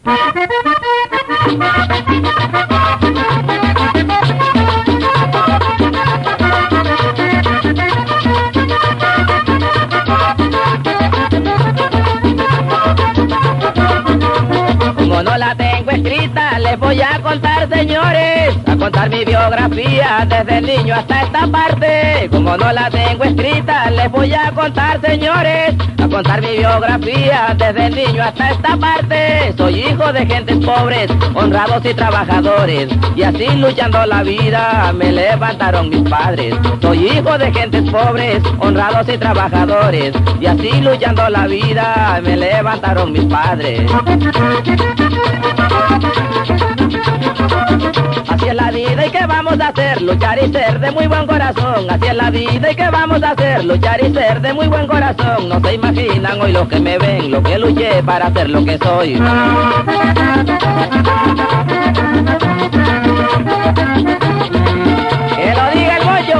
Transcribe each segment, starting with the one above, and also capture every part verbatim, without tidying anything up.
Como no la tengo escrita, les voy a contar, señores, a contar mi biografía desde niño hasta esta parte. Como no la tengo escrita, les voy a contar, señores, a contar mi biografía desde niño hasta esta parte. Soy hijo de gentes pobres, honrados y trabajadores, y así luchando la vida me levantaron mis padres. Soy hijo de gentes pobres, honrados y trabajadores, y así luchando la vida me levantaron mis padres. Así es la vida y qué vamos a hacer, luchar y ser de muy buen corazón. Así es la vida y qué vamos a hacer, luchar y ser de muy buen corazón. No se imaginan hoy los que me ven, lo que luché para ser lo que soy. Que lo diga el Goyo.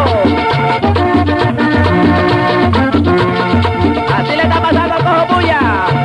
Así le está pasando al Cojo Puya.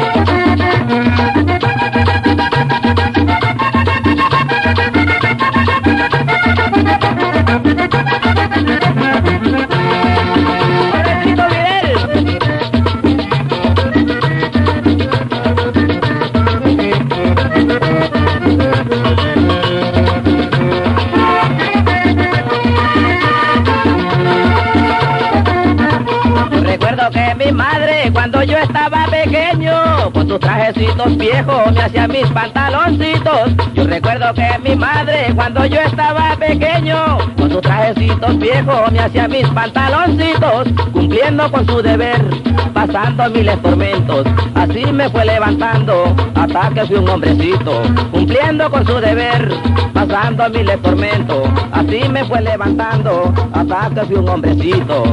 Recuerdo que mi madre, cuando yo estaba pequeño, con sus trajecitos viejos me hacía mis pantaloncitos. Yo recuerdo que mi madre, cuando yo estaba pequeño, con sus trajecitos viejos me hacía mis pantaloncitos, cumpliendo con su deber, pasando miles tormentos. Así me fue levantando hasta que fui un hombrecito, cumpliendo con su deber, pasando miles tormentos. Así me fue levantando hasta que fui un hombrecito.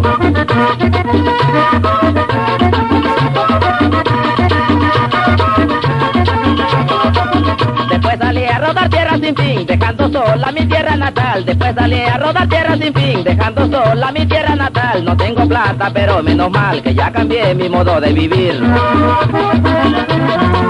Después salí a rodar tierra sin fin, dejando sola mi tierra natal. Después salí a rodar tierra sin fin, dejando sola mi tierra natal. No tengo plata, pero menos mal que ya cambié mi modo de vivir.